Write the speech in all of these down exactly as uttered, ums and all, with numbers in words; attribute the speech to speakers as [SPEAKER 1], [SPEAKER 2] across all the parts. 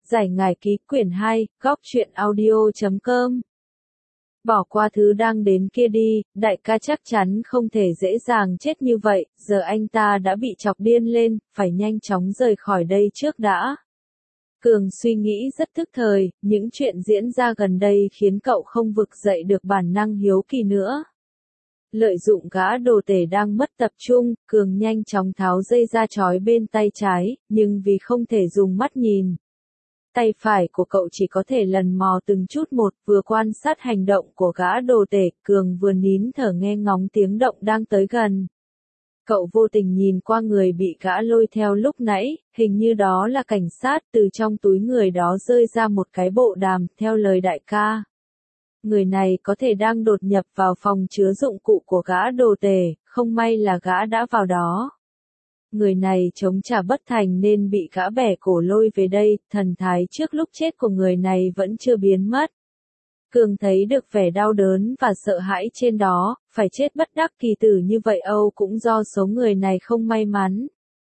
[SPEAKER 1] Giải ngải ký quyển hai, góc truyện audio chấm com. Bỏ qua thứ đang đến kia đi, đại ca chắc chắn không thể dễ dàng chết như vậy, giờ anh ta đã bị chọc điên lên, phải nhanh chóng rời khỏi đây trước đã. Cường suy nghĩ rất thức thời, những chuyện diễn ra gần đây khiến cậu không vực dậy được bản năng hiếu kỳ nữa. Lợi dụng gã đồ tể đang mất tập trung, Cường nhanh chóng tháo dây ra trói bên tay trái, nhưng vì không thể dùng mắt nhìn, tay phải của cậu chỉ có thể lần mò từng chút một, vừa quan sát hành động của gã đồ tể, Cường vừa nín thở nghe ngóng tiếng động đang tới gần. Cậu vô tình nhìn qua người bị gã lôi theo lúc nãy, hình như đó là cảnh sát, từ trong túi người đó rơi ra một cái bộ đàm, theo lời đại ca. Người này có thể đang đột nhập vào phòng chứa dụng cụ của gã đồ tể, không may là gã đã vào đó. Người này chống trả bất thành nên bị gã bẻ cổ lôi về đây, thần thái trước lúc chết của người này vẫn chưa biến mất. Cường thấy được vẻ đau đớn và sợ hãi trên đó, phải chết bất đắc kỳ tử như vậy Âu cũng do số người này không may mắn.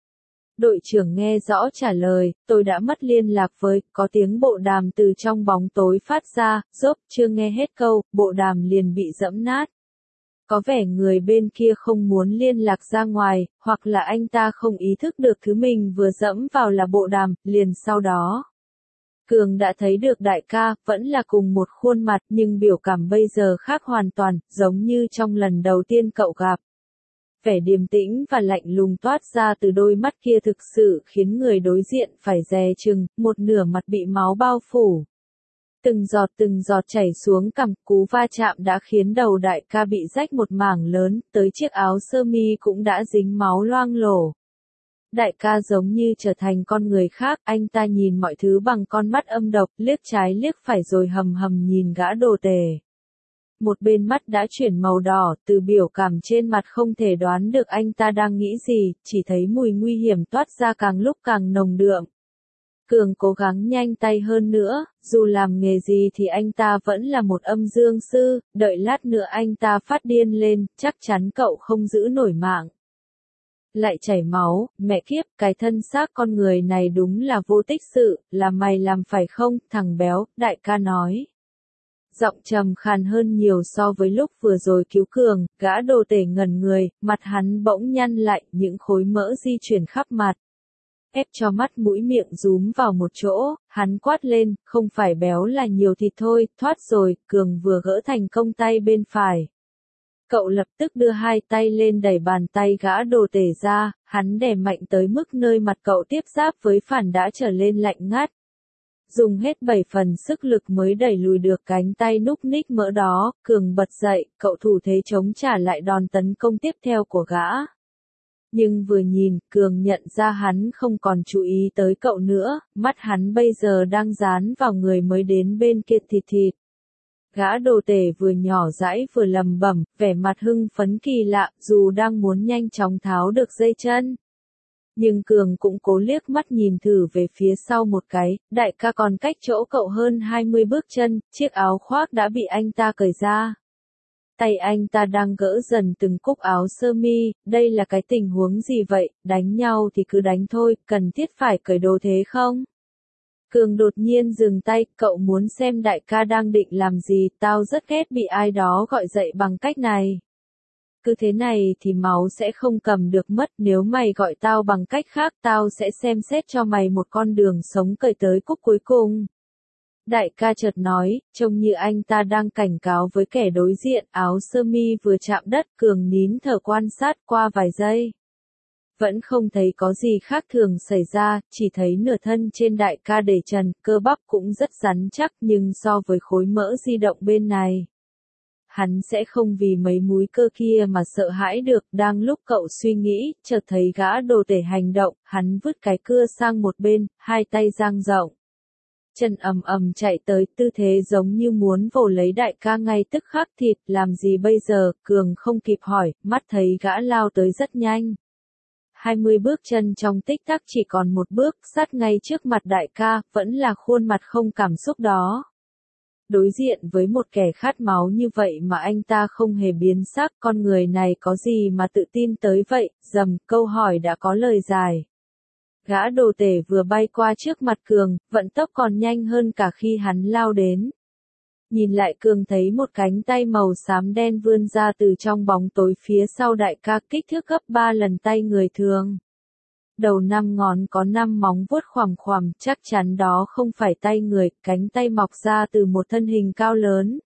[SPEAKER 1] Đội trưởng nghe rõ trả lời, tôi đã mất liên lạc với, có tiếng bộ đàm từ trong bóng tối phát ra, rốp, chưa nghe hết câu, bộ đàm liền bị giẫm nát. Có vẻ người bên kia không muốn liên lạc ra ngoài, hoặc là anh ta không ý thức được thứ mình vừa dẫm vào là bộ đàm, liền sau đó. Cường đã thấy được đại ca, vẫn là cùng một khuôn mặt nhưng biểu cảm bây giờ khác hoàn toàn, giống như trong lần đầu tiên cậu gặp. Vẻ điềm tĩnh và lạnh lùng toát ra từ đôi mắt kia thực sự khiến người đối diện phải dè chừng, một nửa mặt bị máu bao phủ. Từng giọt từng giọt chảy xuống cằm, cú va chạm đã khiến đầu đại ca bị rách một mảng lớn, tới chiếc áo sơ mi cũng đã dính máu loang lổ. Đại ca giống như trở thành con người khác, anh ta nhìn mọi thứ bằng con mắt âm độc, liếc trái liếc phải rồi hầm hầm nhìn gã đồ tể. Một bên mắt đã chuyển màu đỏ, từ biểu cảm trên mặt không thể đoán được anh ta đang nghĩ gì, chỉ thấy mùi nguy hiểm toát ra càng lúc càng nồng đượm. Cường cố gắng nhanh tay hơn nữa, dù làm nghề gì thì anh ta vẫn là một âm dương sư, đợi lát nữa anh ta phát điên lên, chắc chắn cậu không giữ nổi mạng. Lại chảy máu, mẹ kiếp, cái thân xác con người này đúng là vô tích sự, là mày làm phải không, thằng béo, đại ca nói. Giọng trầm khàn hơn nhiều so với lúc vừa rồi cứu Cường, gã đồ tể ngẩn người, mặt hắn bỗng nhăn lại, những khối mỡ di chuyển khắp mặt. Ép cho mắt mũi miệng rúm vào một chỗ, hắn quát lên, không phải béo là nhiều thịt thôi, thoát rồi, Cường vừa gỡ thành công tay bên phải. Cậu lập tức đưa hai tay lên đẩy bàn tay gã đồ tể ra, hắn đè mạnh tới mức nơi mặt cậu tiếp giáp với phản đã trở lên lạnh ngắt. Dùng hết bảy phần sức lực mới đẩy lùi được cánh tay núc ních mỡ đó, Cường bật dậy, cậu thủ thế chống trả lại đòn tấn công tiếp theo của gã. Nhưng vừa nhìn, Cường nhận ra hắn không còn chú ý tới cậu nữa, mắt hắn bây giờ đang dán vào người mới đến bên kia thịt thịt. Gã đồ tể vừa nhỏ dãi vừa lầm bẩm, vẻ mặt hưng phấn kỳ lạ, dù đang muốn nhanh chóng tháo được dây chân. Nhưng Cường cũng cố liếc mắt nhìn thử về phía sau một cái, đại ca còn cách chỗ cậu hơn hai mươi bước chân, chiếc áo khoác đã bị anh ta cởi ra. Tay anh ta đang gỡ dần từng cúc áo sơ mi, đây là cái tình huống gì vậy, đánh nhau thì cứ đánh thôi, cần thiết phải cởi đồ thế không? Cường đột nhiên dừng tay, cậu muốn xem đại ca đang định làm gì, tao rất ghét bị ai đó gọi dậy bằng cách này. Cứ thế này thì máu sẽ không cầm được mất, nếu mày gọi tao bằng cách khác tao sẽ xem xét cho mày một con đường sống cởi tới cúc cuối cùng. Đại ca chợt nói, trông như anh ta đang cảnh cáo với kẻ đối diện, áo sơ mi vừa chạm đất, Cường nín thở quan sát qua vài giây. Vẫn không thấy có gì khác thường xảy ra, chỉ thấy nửa thân trên đại ca để trần, cơ bắp cũng rất rắn chắc nhưng so với khối mỡ di động bên này. Hắn sẽ không vì mấy múi cơ kia mà sợ hãi được, đang lúc cậu suy nghĩ, chợt thấy gã đồ tể hành động, hắn vứt cái cưa sang một bên, hai tay dang rộng. Chân ầm ầm chạy tới, tư thế giống như muốn vồ lấy đại ca ngay tức khắc thịt, làm gì bây giờ, Cường không kịp hỏi, mắt thấy gã lao tới rất nhanh. hai mươi bước chân trong tích tắc chỉ còn một bước, sát ngay trước mặt đại ca, vẫn là khuôn mặt không cảm xúc đó. Đối diện với một kẻ khát máu như vậy mà anh ta không hề biến sắc, con người này có gì mà tự tin tới vậy, dầm, câu hỏi đã có lời dài. gã đồ tể vừa bay qua trước mặt Cường, vận tốc còn nhanh hơn cả khi hắn lao đến. Nhìn lại Cường thấy một cánh tay màu xám đen vươn ra từ trong bóng tối phía sau đại ca, kích thước gấp ba lần tay người thường. Đầu năm ngón có năm móng vuốt khoằm khoằm, chắc chắn đó không phải tay người, cánh tay mọc ra từ một thân hình cao lớn.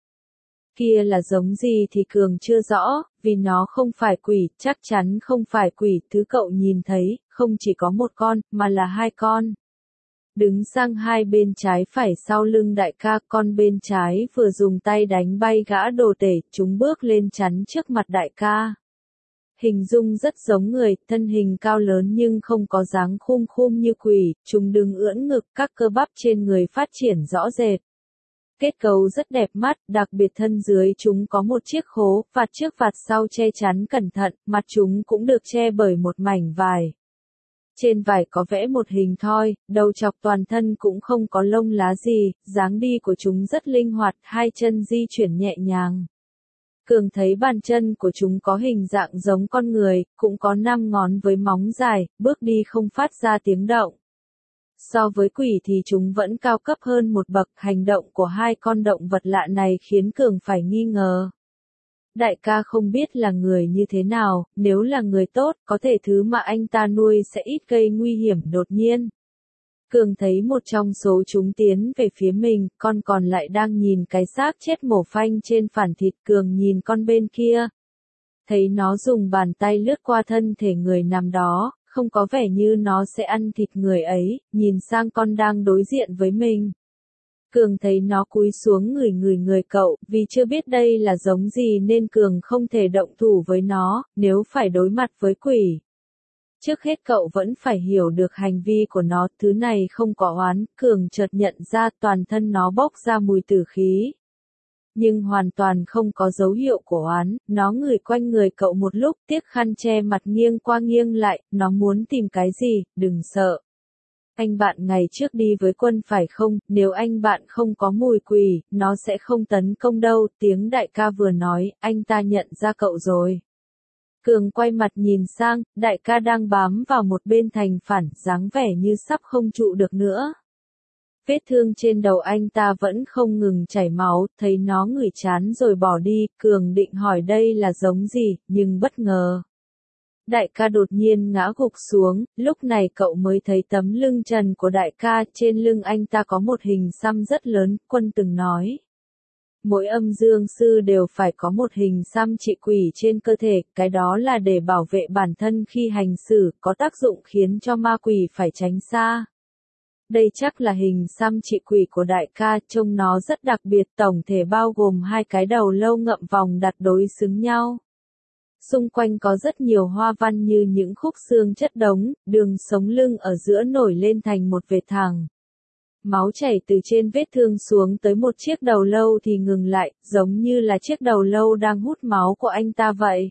[SPEAKER 1] Kia là giống gì thì Cường chưa rõ, vì nó không phải quỷ, chắc chắn không phải quỷ, thứ cậu nhìn thấy, không chỉ có một con, mà là hai con. Đứng sang hai bên trái phải sau lưng đại ca, con bên trái vừa dùng tay đánh bay gã đồ tể, chúng bước lên chắn trước mặt đại ca. Hình dung rất giống người, thân hình cao lớn nhưng không có dáng khum khum như quỷ, chúng đứng ưỡn ngực, các cơ bắp trên người phát triển rõ rệt. Kết cấu rất đẹp mắt, đặc biệt thân dưới chúng có một chiếc khố, vạt trước vạt sau che chắn cẩn thận, mặt chúng cũng được che bởi một mảnh vải. Trên vải có vẽ một hình thoi, đầu chọc toàn thân cũng không có lông lá gì, dáng đi của chúng rất linh hoạt, hai chân di chuyển nhẹ nhàng. Cường thấy bàn chân của chúng có hình dạng giống con người, cũng có năm ngón với móng dài, bước đi không phát ra tiếng động. So với quỷ thì chúng vẫn cao cấp hơn một bậc, hành động của hai con động vật lạ này khiến Cường phải nghi ngờ. Đại ca không biết là người như thế nào, nếu là người tốt, có thể thứ mà anh ta nuôi sẽ ít gây nguy hiểm đột nhiên. Cường thấy một trong số chúng tiến về phía mình, con còn lại đang nhìn cái xác chết mổ phanh trên phản thịt. Cường nhìn con bên kia. Thấy nó dùng bàn tay lướt qua thân thể người nằm đó, không có vẻ như nó sẽ ăn thịt người ấy, nhìn sang con đang đối diện với mình. Cường thấy nó cúi xuống ngửi ngửi người cậu, vì chưa biết đây là giống gì nên Cường không thể động thủ với nó, nếu phải đối mặt với quỷ. Trước hết cậu vẫn phải hiểu được hành vi của nó, thứ này không có oán, Cường chợt nhận ra toàn thân nó bốc ra mùi tử khí. Nhưng hoàn toàn không có dấu hiệu của oán, nó ngửi quanh người cậu một lúc, tiếc khăn che mặt nghiêng qua nghiêng lại, nó muốn tìm cái gì, đừng sợ. Anh bạn ngày trước đi với quân phải không, nếu anh bạn không có mùi quỷ, nó sẽ không tấn công đâu, tiếng đại ca vừa nói, anh ta nhận ra cậu rồi. Cường quay mặt nhìn sang, đại ca đang bám vào một bên thành phản, dáng vẻ như sắp không trụ được nữa. Vết thương trên đầu anh ta vẫn không ngừng chảy máu, thấy nó ngửi chán rồi bỏ đi, Cường định hỏi đây là giống gì, nhưng bất ngờ. Đại ca đột nhiên ngã gục xuống, lúc này cậu mới thấy tấm lưng trần của đại ca, trên lưng anh ta có một hình xăm rất lớn, quân từng nói. Mỗi âm dương sư đều phải có một hình xăm trị quỷ trên cơ thể, cái đó là để bảo vệ bản thân khi hành xử, có tác dụng khiến cho ma quỷ phải tránh xa. Đây chắc là hình xăm trị quỷ của đại ca, trông nó rất đặc biệt, tổng thể bao gồm hai cái đầu lâu ngậm vòng đặt đối xứng nhau. Xung quanh có rất nhiều hoa văn như những khúc xương chất đống, đường sống lưng ở giữa nổi lên thành một vệt thẳng. Máu chảy từ trên vết thương xuống tới một chiếc đầu lâu thì ngừng lại, giống như là chiếc đầu lâu đang hút máu của anh ta vậy.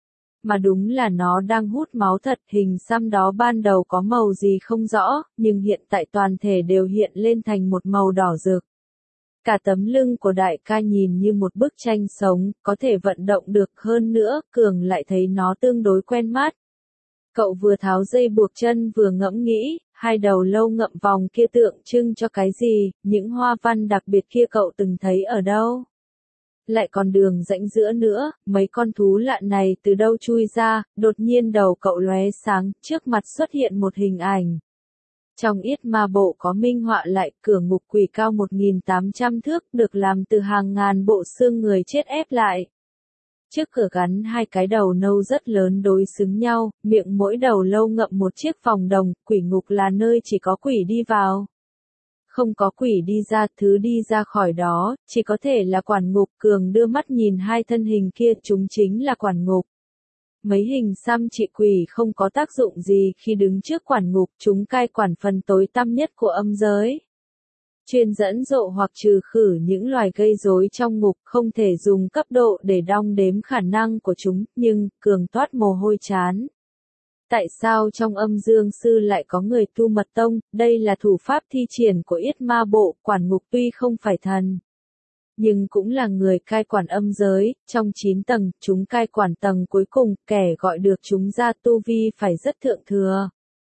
[SPEAKER 1] Mà đúng là nó đang hút máu thật, hình xăm đó ban đầu có màu gì không rõ, nhưng hiện tại toàn thể đều hiện lên thành một màu đỏ rực. Cả tấm lưng của đại ca nhìn như một bức tranh sống, có thể vận động được hơn nữa, Cường lại thấy nó tương đối quen mắt. Cậu vừa tháo dây buộc chân vừa ngẫm nghĩ, hai đầu lâu ngậm vòng kia tượng trưng cho cái gì, những hoa văn đặc biệt kia cậu từng thấy ở đâu. Lại còn đường rãnh giữa nữa, mấy con thú lạ này từ đâu chui ra, đột nhiên đầu cậu lóe sáng, trước mặt xuất hiện một hình ảnh. Trong Yết Ma Bộ có minh họa lại, cửa ngục quỷ cao một nghìn tám trăm thước, được làm từ hàng ngàn bộ xương người chết ép lại. Trước cửa gắn hai cái đầu nâu rất lớn đối xứng nhau, miệng mỗi đầu lâu ngậm một chiếc vòng đồng, quỷ ngục là nơi chỉ có quỷ đi vào. Không có quỷ đi ra, thứ đi ra khỏi đó, chỉ có thể là quản ngục. Cường đưa mắt nhìn hai thân hình kia, chúng chính là quản ngục. Mấy hình xăm trị quỷ không có tác dụng gì khi đứng trước quản ngục, chúng cai quản phần tối tăm nhất của âm giới. Chuyên dẫn dụ hoặc trừ khử những loài gây rối trong ngục, không thể dùng cấp độ để đong đếm khả năng của chúng, nhưng, Cường toát mồ hôi chán. Tại sao trong âm dương sư lại có người tu mật tông, đây là thủ pháp thi triển của Yết Ma Bộ, quản ngục tuy không phải thần. Nhưng cũng là người cai quản âm giới, trong chín tầng, chúng cai quản tầng cuối cùng, kẻ gọi được chúng ra tu vi phải rất thượng thừa.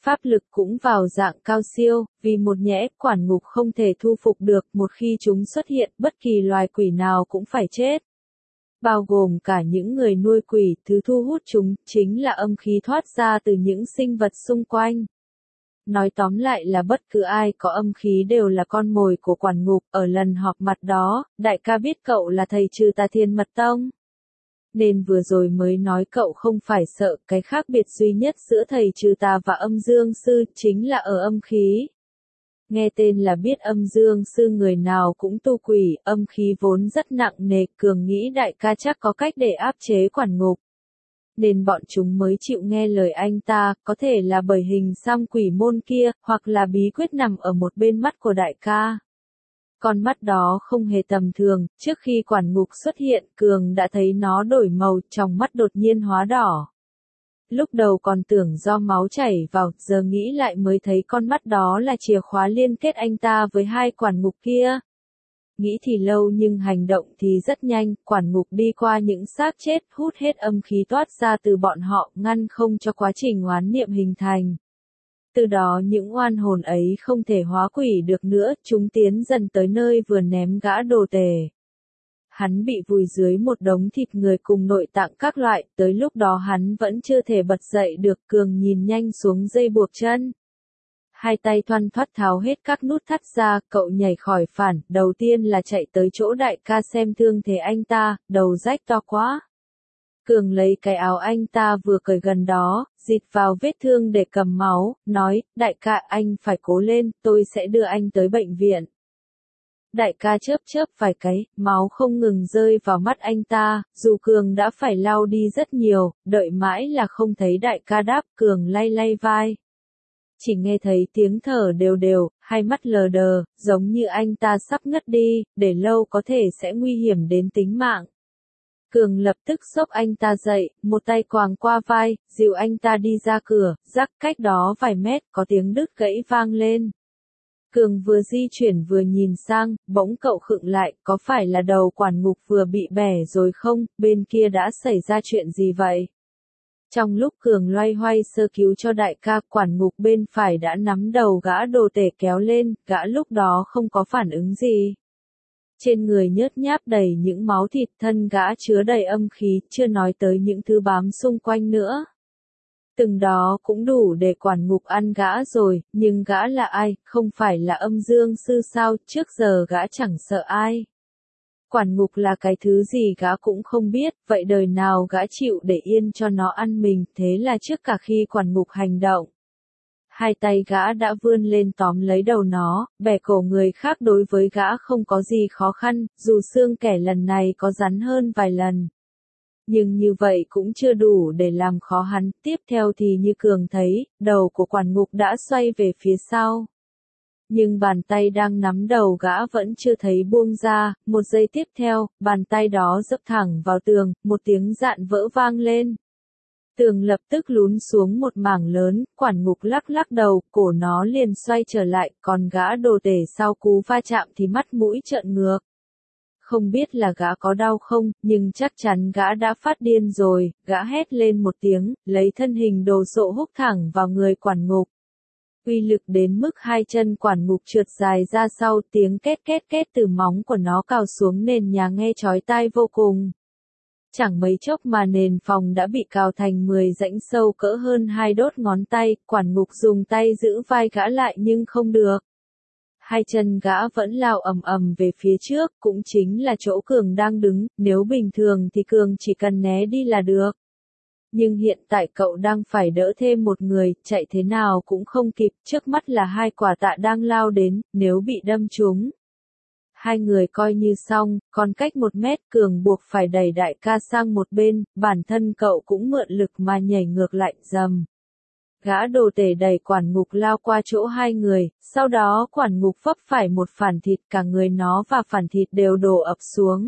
[SPEAKER 1] Pháp lực cũng vào dạng cao siêu, vì một nhẽ quản ngục không thể thu phục được, một khi chúng xuất hiện, bất kỳ loài quỷ nào cũng phải chết. Bao gồm cả những người nuôi quỷ, thứ thu hút chúng, chính là âm khí thoát ra từ những sinh vật xung quanh. Nói tóm lại là bất cứ ai có âm khí đều là con mồi của quản ngục. Ở lần họp mặt đó, đại ca biết cậu là thầy trừ tà Thiên Mật Tông. Nên vừa rồi mới nói cậu không phải sợ, cái khác biệt duy nhất giữa thầy trừ tà và âm dương sư chính là ở âm khí. Nghe tên là biết âm dương sư người nào cũng tu quỷ, âm khí vốn rất nặng nề, Cường nghĩ đại ca chắc có cách để áp chế quản ngục. Nên bọn chúng mới chịu nghe lời anh ta, có thể là bởi hình xăm quỷ môn kia, hoặc là bí quyết nằm ở một bên mắt của đại ca. Con mắt đó không hề tầm thường, trước khi quản ngục xuất hiện, Cường đã thấy nó đổi màu, trong mắt đột nhiên hóa đỏ. Lúc đầu còn tưởng do máu chảy vào, giờ nghĩ lại mới thấy con mắt đó là chìa khóa liên kết anh ta với hai quản ngục kia. Nghĩ thì lâu nhưng hành động thì rất nhanh, quản ngục đi qua những xác chết, hút hết âm khí toát ra từ bọn họ, ngăn không cho quá trình oán niệm hình thành. Từ đó những oan hồn ấy không thể hóa quỷ được nữa, chúng tiến dần tới nơi vừa ném gã đồ tể. Hắn bị vùi dưới một đống thịt người cùng nội tạng các loại, tới lúc đó hắn vẫn chưa thể bật dậy được. Cường nhìn nhanh xuống dây buộc chân. Hai tay thoăn thoắt tháo hết các nút thắt ra, cậu nhảy khỏi phản, đầu tiên là chạy tới chỗ đại ca xem thương thế anh ta, đầu rách to quá. Cường lấy cái áo anh ta vừa cởi gần đó, dịt vào vết thương để cầm máu, nói, đại ca anh phải cố lên, tôi sẽ đưa anh tới bệnh viện. Đại ca chớp chớp vài cái, máu không ngừng rơi vào mắt anh ta, dù Cường đã phải lau đi rất nhiều, đợi mãi là không thấy đại ca đáp. Cường lay lay vai. Chỉ nghe thấy tiếng thở đều đều, hai mắt lờ đờ, giống như anh ta sắp ngất đi, để lâu có thể sẽ nguy hiểm đến tính mạng. Cường lập tức xốc anh ta dậy, một tay quàng qua vai, dìu anh ta đi ra cửa, rắc cách đó vài mét, có tiếng đứt gãy vang lên. Cường vừa di chuyển vừa nhìn sang, bỗng cậu khựng lại, có phải là đầu quản ngục vừa bị bẻ rồi không, bên kia đã xảy ra chuyện gì vậy? Trong lúc Cường loay hoay sơ cứu cho đại ca, quản ngục bên phải đã nắm đầu gã đồ tể kéo lên, gã lúc đó không có phản ứng gì. Trên người nhớt nháp đầy những máu thịt, thân gã chứa đầy âm khí, chưa nói tới những thứ bám xung quanh nữa. Từng đó cũng đủ để quản ngục ăn gã rồi, nhưng gã là ai, không phải là âm dương sư sao, trước giờ gã chẳng sợ ai. Quản ngục là cái thứ gì gã cũng không biết, vậy đời nào gã chịu để yên cho nó ăn mình, thế là trước cả khi quản ngục hành động. Hai tay gã đã vươn lên tóm lấy đầu nó, bẻ cổ người khác đối với gã không có gì khó khăn, dù xương kẻ lần này có rắn hơn vài lần. Nhưng như vậy cũng chưa đủ để làm khó hắn, tiếp theo thì như Cường thấy, đầu của quản ngục đã xoay về phía sau. Nhưng bàn tay đang nắm đầu gã vẫn chưa thấy buông ra, một giây tiếp theo, bàn tay đó dấp thẳng vào tường, một tiếng dạn vỡ vang lên. Tường lập tức lún xuống một mảng lớn, quản ngục lắc lắc đầu, cổ nó liền xoay trở lại, còn gã đồ tể sau cú va chạm thì mắt mũi trợn ngược. Không biết là gã có đau không, nhưng chắc chắn gã đã phát điên rồi, gã hét lên một tiếng, lấy thân hình đồ sộ húc thẳng vào người quản ngục. Uy lực đến mức hai chân quản ngục trượt dài ra sau, tiếng két két két từ móng của nó cào xuống nền nhà nghe chói tai vô cùng. Chẳng mấy chốc mà nền phòng đã bị cào thành mười rãnh sâu cỡ hơn hai đốt ngón tay, quản ngục dùng tay giữ vai gã lại nhưng không được. Hai chân gã vẫn lao ầm ầm về phía trước, cũng chính là chỗ Cường đang đứng, nếu bình thường thì Cường chỉ cần né đi là được. Nhưng hiện tại cậu đang phải đỡ thêm một người, chạy thế nào cũng không kịp, trước mắt là hai quả tạ đang lao đến, nếu bị đâm trúng. Hai người coi như xong, còn cách một mét Cường buộc phải đẩy đại ca sang một bên, bản thân cậu cũng mượn lực mà nhảy ngược lại, dầm. Gã đồ tể đẩy quản ngục lao qua chỗ hai người, sau đó quản ngục vấp phải một phản thịt, cả người nó và phản thịt đều đổ ập xuống.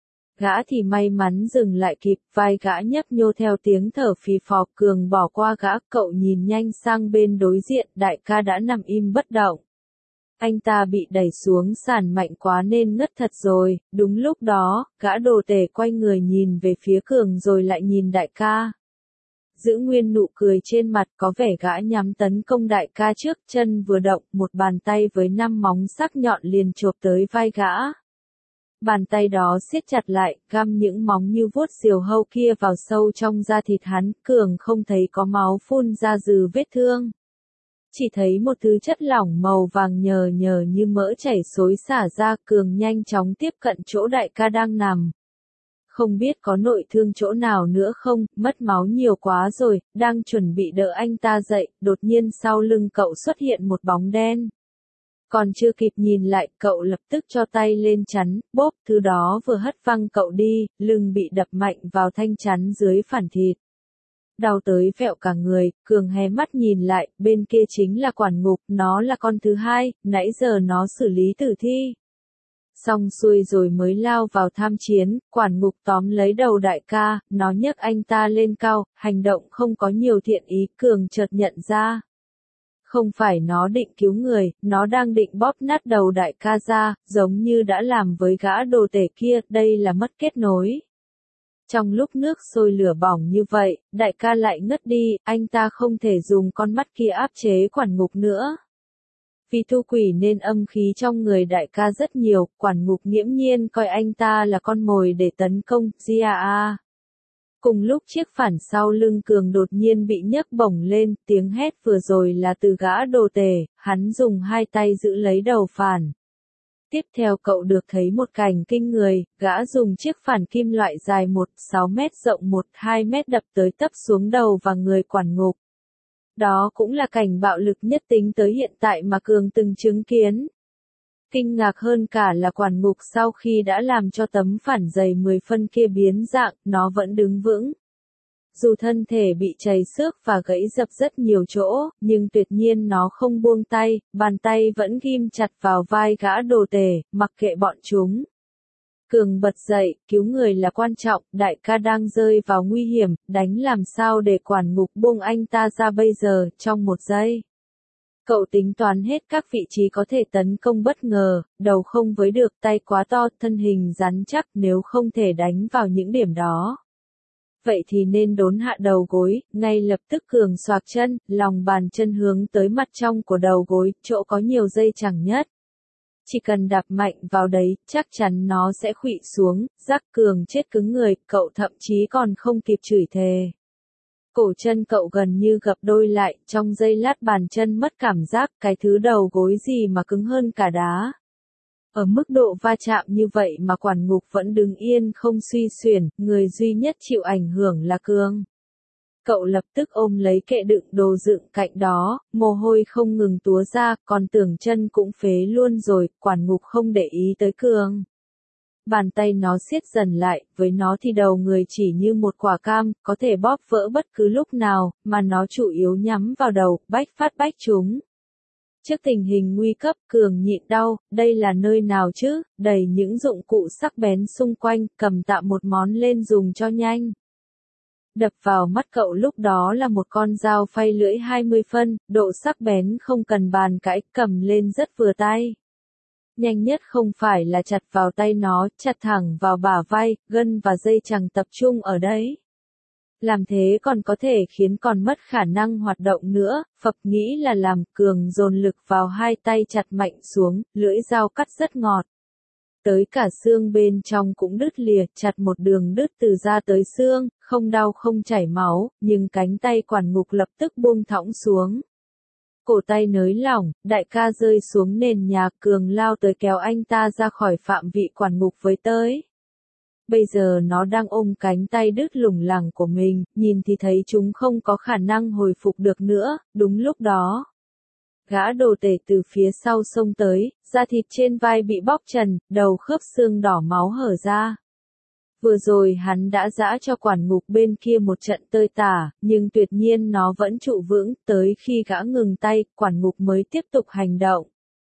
[SPEAKER 1] Gã thì may mắn dừng lại kịp, vai gã nhấp nhô theo tiếng thở phì phò. Cường bỏ qua gã, cậu nhìn nhanh sang bên đối diện, đại ca đã nằm im bất động. Anh ta bị đẩy xuống sàn mạnh quá nên ngất thật rồi, đúng lúc đó, gã đồ tể quay người nhìn về phía Cường rồi lại nhìn đại ca. giữ nguyên nụ cười trên mặt, có vẻ gã nhắm tấn công đại ca trước, chân vừa động, một bàn tay với năm móng sắc nhọn liền chộp tới vai gã. Bàn tay đó siết chặt lại, găm những móng như vuốt diều hâu kia vào sâu trong da thịt hắn, Cường không thấy có máu phun ra từ vết thương. Chỉ thấy một thứ chất lỏng màu vàng nhờ nhờ như mỡ chảy xối xả ra, Cường nhanh chóng tiếp cận chỗ đại ca đang nằm. Không biết có nội thương chỗ nào nữa không, mất máu nhiều quá rồi, đang chuẩn bị đỡ anh ta dậy, đột nhiên sau lưng cậu xuất hiện một bóng đen. Còn chưa kịp nhìn lại, cậu lập tức cho tay lên chắn, bốp, thứ đó vừa hất văng cậu đi, lưng bị đập mạnh vào thanh chắn dưới phản thịt. Đau tới vẹo cả người, Cường hé mắt nhìn lại, bên kia chính là quản ngục, nó là con thứ hai, nãy giờ nó xử lý tử thi. Xong xuôi rồi mới lao vào tham chiến, quản ngục tóm lấy đầu đại ca, nó nhấc anh ta lên cao, hành động không có nhiều thiện ý, Cường chợt nhận ra. Không phải nó định cứu người, nó đang định bóp nát đầu đại ca ra, giống như đã làm với gã đồ tể kia, đây là mất kết nối. Trong lúc nước sôi lửa bỏng như vậy, đại ca lại ngất đi, anh ta không thể dùng con mắt kia áp chế quản ngục nữa. Vì thu quỷ nên âm khí trong người đại ca rất nhiều, quản ngục nghiễm nhiên coi anh ta là con mồi để tấn công, Gia. Cùng lúc chiếc phản sau lưng Cường đột nhiên bị nhấc bổng lên, tiếng hét vừa rồi là từ gã đồ tể, hắn dùng hai tay giữ lấy đầu phản. Tiếp theo cậu được thấy một cảnh kinh người, gã dùng chiếc phản kim loại dài một phẩy sáu mét rộng một phẩy hai mét đập tới tấp xuống đầu và người quản ngục. Đó cũng là cảnh bạo lực nhất tính tới hiện tại mà Cường từng chứng kiến. Kinh ngạc hơn cả là quản ngục sau khi đã làm cho tấm phản dày mười phân kia biến dạng, nó vẫn đứng vững. Dù thân thể bị trầy xước và gãy dập rất nhiều chỗ, nhưng tuyệt nhiên nó không buông tay, bàn tay vẫn ghim chặt vào vai gã đồ tể, mặc kệ bọn chúng. Cường bật dậy, cứu người là quan trọng, đại ca đang rơi vào nguy hiểm, đánh làm sao để quản ngục buông anh ta ra bây giờ, trong một giây. Cậu tính toán hết các vị trí có thể tấn công bất ngờ, đầu không với được, tay quá to, thân hình rắn chắc, nếu không thể đánh vào những điểm đó. Vậy thì nên đốn hạ đầu gối, ngay lập tức Cường xoạc chân, lòng bàn chân hướng tới mặt trong của đầu gối, chỗ có nhiều dây chằng nhất. Chỉ cần đạp mạnh vào đấy, chắc chắn nó sẽ khuỵu xuống, rắc Cường chết cứng người, cậu thậm chí còn không kịp chửi thề. Cổ chân cậu gần như gập đôi lại, trong giây lát bàn chân mất cảm giác, cái thứ đầu gối gì mà cứng hơn cả đá. Ở mức độ va chạm như vậy mà quản ngục vẫn đứng yên không suy xuyển, người duy nhất chịu ảnh hưởng là Cường. Cậu lập tức ôm lấy kệ đựng đồ dựng cạnh đó, mồ hôi không ngừng túa ra, còn tưởng chân cũng phế luôn rồi, quản ngục không để ý tới Cường. Bàn tay nó siết dần lại, với nó thì đầu người chỉ như một quả cam, có thể bóp vỡ bất cứ lúc nào, mà nó chủ yếu nhắm vào đầu, bách phát bách trúng. Trước tình hình nguy cấp, Cường nhịn đau, đây là nơi nào chứ, đầy những dụng cụ sắc bén xung quanh, cầm tạm một món lên dùng cho nhanh. Đập vào mắt cậu lúc đó là một con dao phay lưỡi hai mươi phân, độ sắc bén không cần bàn cãi, cầm lên rất vừa tay. Nhanh nhất không phải là chặt vào tay nó, chặt thẳng vào bả vai, gân và dây chằng tập trung ở đấy. Làm thế còn có thể khiến còn mất khả năng hoạt động nữa, phập nghĩ là làm, Cường dồn lực vào hai tay chặt mạnh xuống, lưỡi dao cắt rất ngọt. Tới cả xương bên trong cũng đứt lìa, chặt một đường đứt từ da tới xương, không đau không chảy máu, nhưng cánh tay quản ngục lập tức buông thõng xuống. Cổ tay nới lỏng, đại ca rơi xuống nền nhà, Cường lao tới kéo anh ta ra khỏi phạm vị quản ngục với tới. Bây giờ nó đang ôm cánh tay đứt lủng lẳng của mình, nhìn thì thấy chúng không có khả năng hồi phục được nữa, đúng lúc đó. Gã đồ tể từ phía sau xông tới, da thịt trên vai bị bóc trần, đầu khớp xương đỏ máu hở ra. Vừa rồi hắn đã giã cho quản ngục bên kia một trận tơi tả, nhưng tuyệt nhiên nó vẫn trụ vững, tới khi gã ngừng tay, quản ngục mới tiếp tục hành động.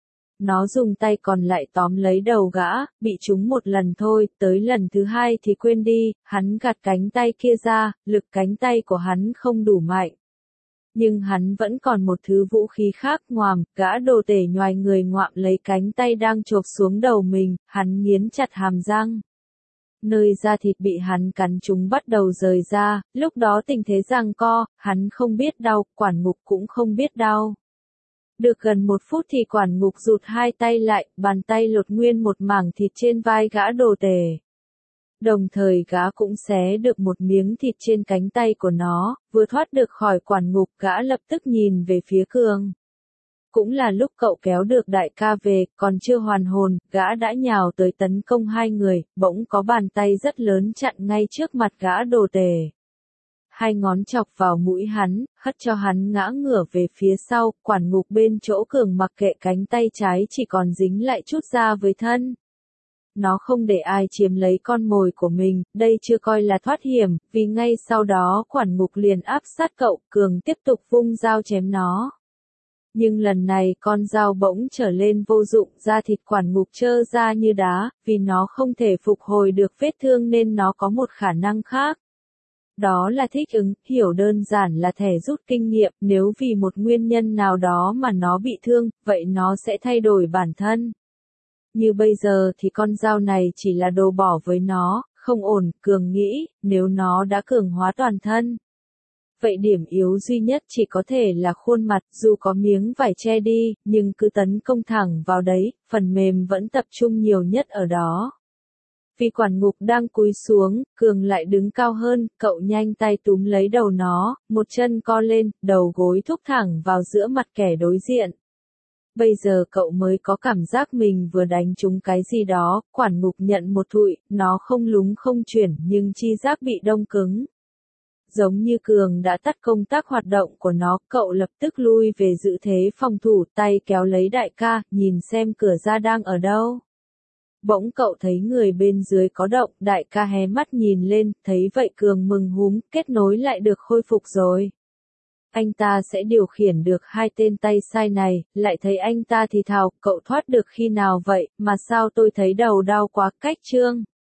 [SPEAKER 1] Nó dùng tay còn lại tóm lấy đầu gã, bị trúng một lần thôi, tới lần thứ hai thì quên đi, hắn gạt cánh tay kia ra, lực cánh tay của hắn không đủ mạnh. Nhưng hắn vẫn còn một thứ vũ khí khác, ngoàm, gã đồ tể nhoài người ngoạm lấy cánh tay đang chộp xuống đầu mình, hắn nghiến chặt hàm răng. Nơi da thịt bị hắn cắn trúng bắt đầu rời ra, lúc đó tình thế giằng co, hắn không biết đau, quản ngục cũng không biết đau. Được gần một phút thì quản ngục rụt hai tay lại, bàn tay lột nguyên một mảng thịt trên vai gã đồ tể. Đồng thời gã cũng xé được một miếng thịt trên cánh tay của nó, vừa thoát được khỏi quản ngục gã lập tức nhìn về phía Cường. Cũng là lúc cậu kéo được đại ca về, còn chưa hoàn hồn, gã đã nhào tới tấn công hai người, bỗng có bàn tay rất lớn chặn ngay trước mặt gã đồ tể. Hai ngón chọc vào mũi hắn, hất cho hắn ngã ngửa về phía sau, quản ngục bên chỗ Cường mặc kệ cánh tay trái chỉ còn dính lại chút da với thân. Nó không để ai chiếm lấy con mồi của mình, đây chưa coi là thoát hiểm, vì ngay sau đó quản ngục liền áp sát cậu, Cường tiếp tục vung dao chém nó. Nhưng lần này con dao bỗng trở lên vô dụng, da thịt quản ngục trơ ra như đá, vì nó không thể phục hồi được vết thương nên nó có một khả năng khác. Đó là thích ứng, hiểu đơn giản là thẻ rút kinh nghiệm, nếu vì một nguyên nhân nào đó mà nó bị thương, vậy nó sẽ thay đổi bản thân. Như bây giờ thì con dao này chỉ là đồ bỏ với nó, không ổn, Cường nghĩ, nếu nó đã cường hóa toàn thân. Vậy điểm yếu duy nhất chỉ có thể là khuôn mặt, dù có miếng vải che đi, nhưng cứ tấn công thẳng vào đấy, phần mềm vẫn tập trung nhiều nhất ở đó. Vì quản ngục đang cúi xuống, Cường lại đứng cao hơn, cậu nhanh tay túm lấy đầu nó, một chân co lên, đầu gối thúc thẳng vào giữa mặt kẻ đối diện. Bây giờ cậu mới có cảm giác mình vừa đánh trúng cái gì đó, quản ngục nhận một thụi, nó không lúng không chuyển nhưng chi giác bị đông cứng. Giống như Cường đã tắt công tác hoạt động của nó, cậu lập tức lui về giữ thế phòng thủ, tay kéo lấy đại ca, nhìn xem cửa ra đang ở đâu. Bỗng cậu thấy người bên dưới có động, đại ca hé mắt nhìn lên, thấy vậy Cường mừng húm, kết nối lại được khôi phục rồi. Anh ta sẽ điều khiển được hai tên tay sai này, lại thấy anh ta thì thào, cậu thoát được khi nào vậy, mà sao tôi thấy đầu đau quá, cách chương.